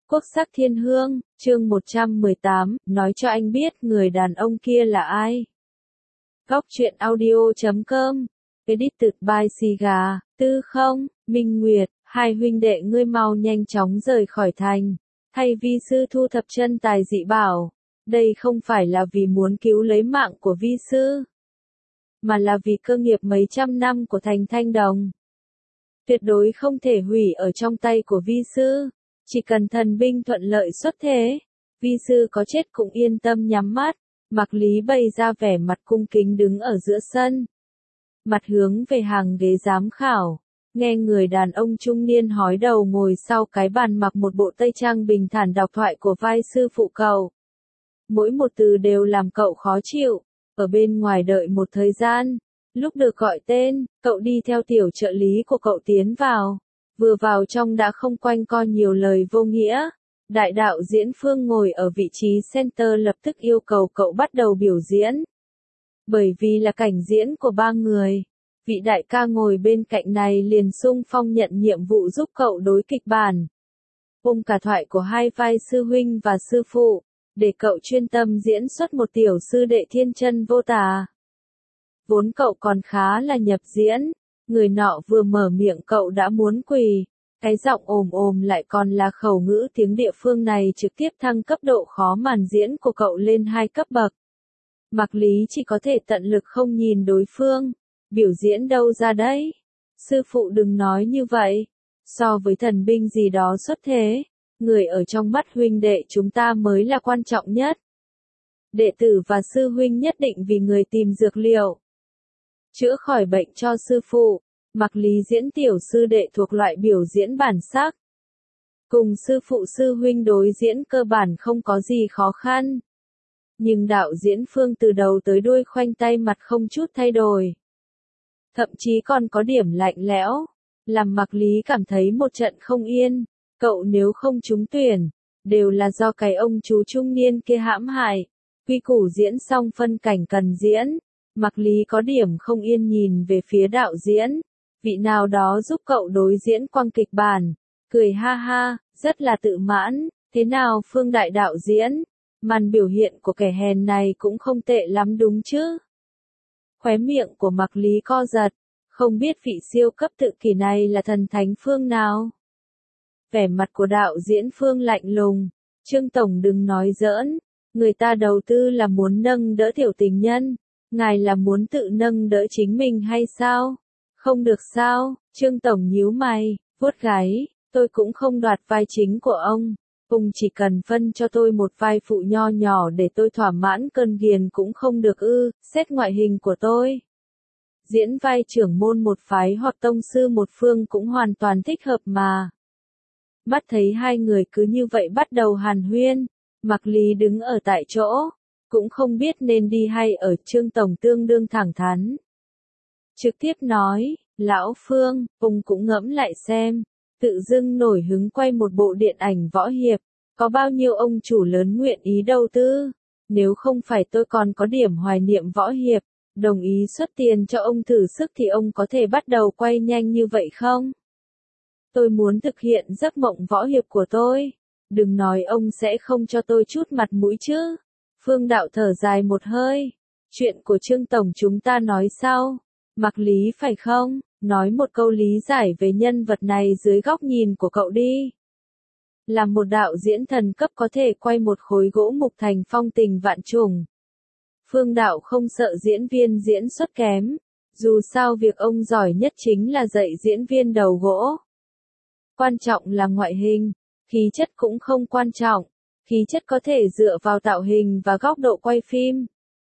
Quốc sắc thiên hương, chương 118, nói cho anh biết người đàn ông kia là ai. Góc truyện audio.com, edited by Siga, Tư Không, Minh Nguyệt, hai huynh đệ ngươi mau nhanh chóng rời khỏi thành. Thay vi sư thu thập chân tài dị bảo, đây không phải là vì muốn cứu lấy mạng của vi sư, mà là vì cơ nghiệp mấy trăm năm của thành Thanh Đồng. Tuyệt đối không thể hủy ở trong tay của vi sư. Chỉ cần thần binh thuận lợi xuất thế, vi sư có chết cũng yên tâm nhắm mắt. Mạc Lý bày ra vẻ mặt cung kính đứng ở giữa sân, mặt hướng về hàng ghế giám khảo, nghe người đàn ông trung niên hói đầu ngồi sau cái bàn mặc một bộ tây trang bình thản đọc thoại của vai sư phụ cậu. Mỗi một từ đều làm cậu khó chịu. Ở bên ngoài đợi một thời gian, lúc được gọi tên, cậu đi theo tiểu trợ lý của cậu tiến vào. Vừa vào trong đã không quanh co nhiều lời vô nghĩa. Đại đạo diễn Phương ngồi ở vị trí center lập tức yêu cầu cậu bắt đầu biểu diễn. Bởi vì là cảnh diễn của ba người, vị đại ca ngồi bên cạnh này liền xung phong nhận nhiệm vụ giúp cậu đối kịch bản. Ôm cả thoại của hai vai sư huynh và sư phụ, để cậu chuyên tâm diễn xuất một tiểu sư đệ thiên chân vô tà. Vốn cậu còn khá là nhập diễn. Người nọ vừa mở miệng cậu đã muốn quỳ, cái giọng ồm ồm lại còn là khẩu ngữ tiếng địa phương này trực tiếp thăng cấp độ khó màn diễn của cậu lên 2 cấp bậc. Mạc Lý chỉ có thể tận lực không nhìn đối phương, biểu diễn đâu ra đấy. Sư phụ đừng nói như vậy, so với thần binh gì đó xuất thế, người ở trong mắt huynh đệ chúng ta mới là quan trọng nhất. Đệ tử và sư huynh nhất định vì người tìm dược liệu, chữa khỏi bệnh cho sư phụ. Mạc Lý diễn tiểu sư đệ thuộc loại biểu diễn bản sắc. Cùng sư phụ sư huynh đối diễn cơ bản không có gì khó khăn. Nhưng đạo diễn Phương từ đầu tới đuôi khoanh tay mặt không chút thay đổi. Thậm chí còn có điểm lạnh lẽo, làm Mạc Lý cảm thấy một trận không yên. Cậu nếu không trúng tuyển, đều là do cái ông chú trung niên kia hãm hại. Quy củ diễn xong phân cảnh cần diễn. Mạc Lý có điểm không yên nhìn về phía đạo diễn, vị nào đó giúp cậu đối diễn quang kịch bản, cười ha ha, rất là tự mãn, thế nào Phương đại đạo diễn, màn biểu hiện của kẻ hèn này cũng không tệ lắm đúng chứ. Khóe miệng của Mạc Lý co giật, không biết vị siêu cấp tự kỷ này là thần thánh phương nào. Vẻ mặt của đạo diễn Phương lạnh lùng, Trương Tổng đừng nói giỡn, người ta đầu tư là muốn nâng đỡ tiểu tình nhân. Ngài là muốn tự nâng đỡ chính mình hay sao? Không được sao? Trương Tổng nhíu mày, vuốt gáy, tôi cũng không đoạt vai chính của ông chỉ cần phân cho tôi một vai phụ nho nhỏ để tôi thỏa mãn cơn ghiền cũng không được ư? Xét ngoại hình của tôi, diễn vai trưởng môn một phái hoặc tông sư một phương cũng hoàn toàn thích hợp mà. Mắt thấy hai người cứ như vậy bắt đầu hàn huyên, Mạc Lý đứng ở tại chỗ, cũng không biết nên đi hay ở. Trương Tổng tương đương thẳng thắn, trực tiếp nói, lão Phương, ông cũng ngẫm lại xem, tự dưng nổi hứng quay một bộ điện ảnh võ hiệp, có bao nhiêu ông chủ lớn nguyện ý đầu tư, nếu không phải tôi còn có điểm hoài niệm võ hiệp, đồng ý xuất tiền cho ông thử sức thì ông có thể bắt đầu quay nhanh như vậy không? Tôi muốn thực hiện giấc mộng võ hiệp của tôi, đừng nói ông sẽ không cho tôi chút mặt mũi chứ. Phương đạo thở dài một hơi, chuyện của Trương Tổng chúng ta nói sau. Mạc Lý phải không? Nói một câu lý giải về nhân vật này dưới góc nhìn của cậu đi. Là một đạo diễn thần cấp có thể quay một khối gỗ mục thành phong tình vạn trùng. Phương đạo không sợ diễn viên diễn xuất kém, dù sao việc ông giỏi nhất chính là dạy diễn viên đầu gỗ. Quan trọng là ngoại hình, khí chất cũng không quan trọng. Khí chất có thể dựa vào tạo hình và góc độ quay phim.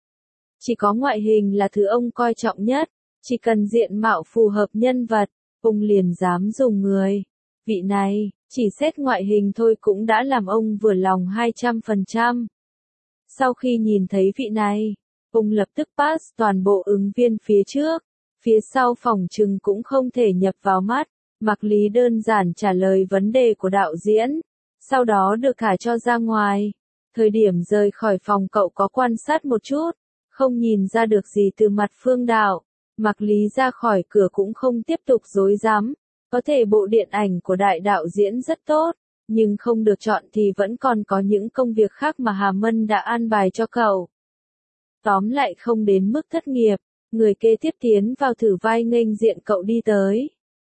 Chỉ có ngoại hình là thứ ông coi trọng nhất, chỉ cần diện mạo phù hợp nhân vật, ông liền dám dùng người. Vị này, chỉ xét ngoại hình thôi cũng đã làm ông vừa lòng 200%. Sau khi nhìn thấy vị này, ông lập tức pass toàn bộ ứng viên phía trước, phía sau phòng trừng cũng không thể nhập vào mắt. Mạc Lý đơn giản trả lời vấn đề của đạo diễn. Sau đó được thả cho ra ngoài. Thời điểm rời khỏi phòng cậu có quan sát một chút, không nhìn ra được gì từ mặt Phương đạo. Mạc Lý ra khỏi cửa cũng không tiếp tục dối dám. Có thể bộ điện ảnh của đại đạo diễn rất tốt, nhưng không được chọn thì vẫn còn có những công việc khác mà Hà Mân đã an bài cho cậu. Tóm lại không đến mức thất nghiệp, người kế tiếp tiến vào thử vai nghênh diện cậu đi tới.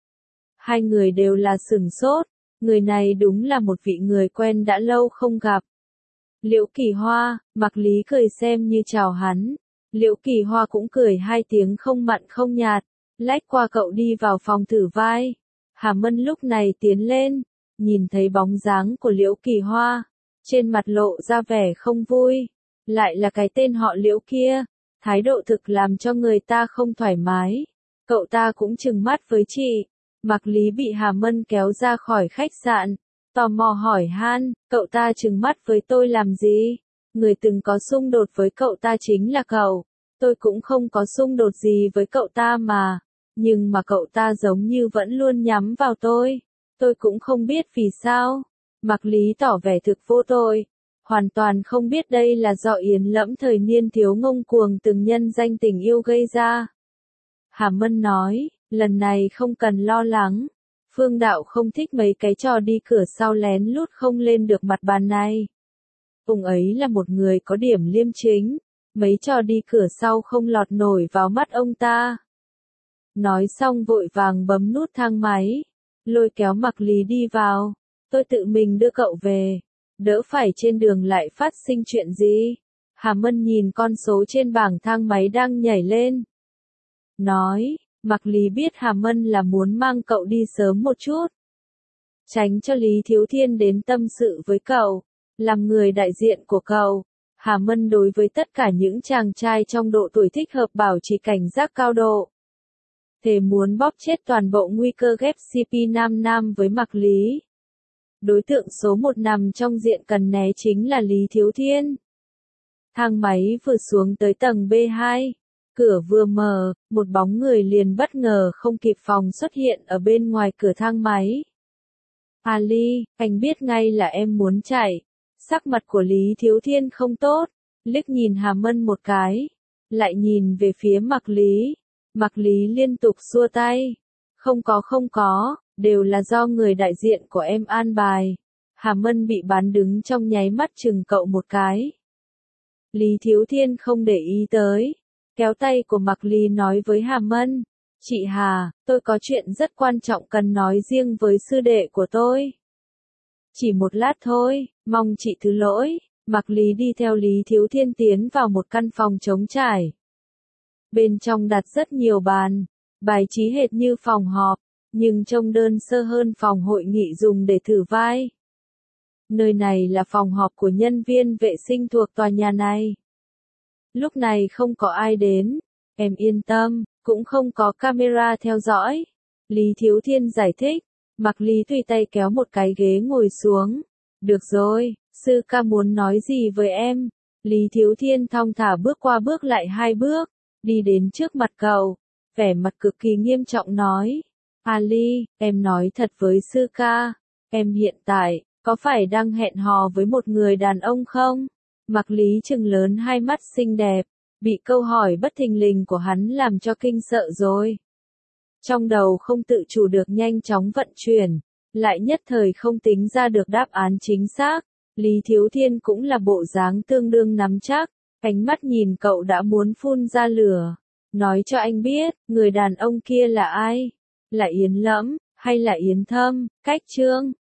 Hai người đều là sửng sốt, người này đúng là một vị người quen đã lâu không gặp. Liễu Kỳ Hoa, Mạc Lý cười xem như chào hắn. Liễu Kỳ Hoa cũng cười hai tiếng không mặn không nhạt, lách qua cậu đi vào phòng thử vai. Hà Mân lúc này tiến lên, nhìn thấy bóng dáng của Liễu Kỳ Hoa, trên mặt lộ ra vẻ không vui. Lại là cái tên họ Liễu kia, thái độ thực làm cho người ta không thoải mái. Cậu ta cũng trừng mắt với chị. Mạc Lý bị Hà Mân kéo ra khỏi khách sạn, tò mò hỏi han, cậu ta trừng mắt với tôi làm gì? Người từng có xung đột với cậu ta chính là cậu. Tôi cũng không có xung đột gì với cậu ta mà. Nhưng mà cậu ta giống như vẫn luôn nhắm vào tôi. Tôi cũng không biết vì sao. Mạc Lý tỏ vẻ thực vô tội. Hoàn toàn không biết đây là do Yến Lẫm thời niên thiếu ngông cuồng từng nhân danh tình yêu gây ra. Hà Mân nói, lần này không cần lo lắng. Phương Đạo không thích mấy cái trò đi cửa sau lén lút không lên được mặt bàn này. Ông ấy là một người có điểm liêm chính. Mấy trò đi cửa sau không lọt nổi vào mắt ông ta. Nói xong vội vàng bấm nút thang máy. Lôi kéo Mạc Lý đi vào. Tôi tự mình đưa cậu về. Đỡ phải trên đường lại phát sinh chuyện gì. Hà Mân nhìn con số trên bảng thang máy đang nhảy lên. Nói, Mạc Lý biết Hà Mân là muốn mang cậu đi sớm một chút. Tránh cho Lý Thiếu Thiên đến tâm sự với cậu. Làm người đại diện của cậu. Hà Mân đối với tất cả những chàng trai trong độ tuổi thích hợp bảo trì cảnh giác cao độ. Thề muốn bóp chết toàn bộ nguy cơ ghép CP nam nam với Mạc Lý. Đối tượng số 1 nằm trong diện cần né chính là Lý Thiếu Thiên. Thang máy vừa xuống tới tầng B2. Cửa vừa mở, một bóng người liền bất ngờ không kịp phòng xuất hiện ở bên ngoài cửa thang máy. Ali, anh biết ngay là em muốn chạy. Sắc mặt của Lý Thiếu Thiên không tốt, liếc nhìn Hà Mân một cái, lại nhìn về phía Mạc Lý. Mạc Lý liên tục xua tay. Không có, đều là do người đại diện của em an bài. Hà Mân bị bán đứng trong nháy mắt chừng cậu một cái. Lý Thiếu Thiên không để ý tới. Kéo tay của Mạc Lý nói với Hà Mân. Chị Hà, tôi có chuyện rất quan trọng cần nói riêng với sư đệ của tôi. Chỉ một lát thôi, mong chị thứ lỗi. Mạc Lý đi theo Lý Thiếu Thiên tiến vào một căn phòng trống trải. Bên trong đặt rất nhiều bàn, bài trí hệt như phòng họp, nhưng trông đơn sơ hơn phòng hội nghị dùng để thử vai. Nơi này là phòng họp của nhân viên vệ sinh thuộc tòa nhà này. Lúc này không có ai đến, em yên tâm, cũng không có camera theo dõi. Lý Thiếu Thiên giải thích. Mạc Lý tùy tay kéo một cái ghế ngồi xuống. Được rồi, sư ca muốn nói gì với em? Lý Thiếu Thiên thong thả bước qua bước lại 2 bước, đi đến trước mặt cậu, vẻ mặt cực kỳ nghiêm trọng nói. Ali, em nói thật với sư ca, em hiện tại, có phải đang hẹn hò với một người đàn ông không? Mạc Lý trừng lớn hai mắt xinh đẹp, bị câu hỏi bất thình lình của hắn làm cho kinh sợ rồi. Trong đầu không tự chủ được nhanh chóng vận chuyển, lại nhất thời không tính ra được đáp án chính xác. Lý Thiếu Thiên cũng là bộ dáng tương đương nắm chắc, ánh mắt nhìn cậu đã muốn phun ra lửa. Nói cho anh biết, người đàn ông kia là ai? Là Yến Lẫm, hay là Yến Thâm, Cách Trương?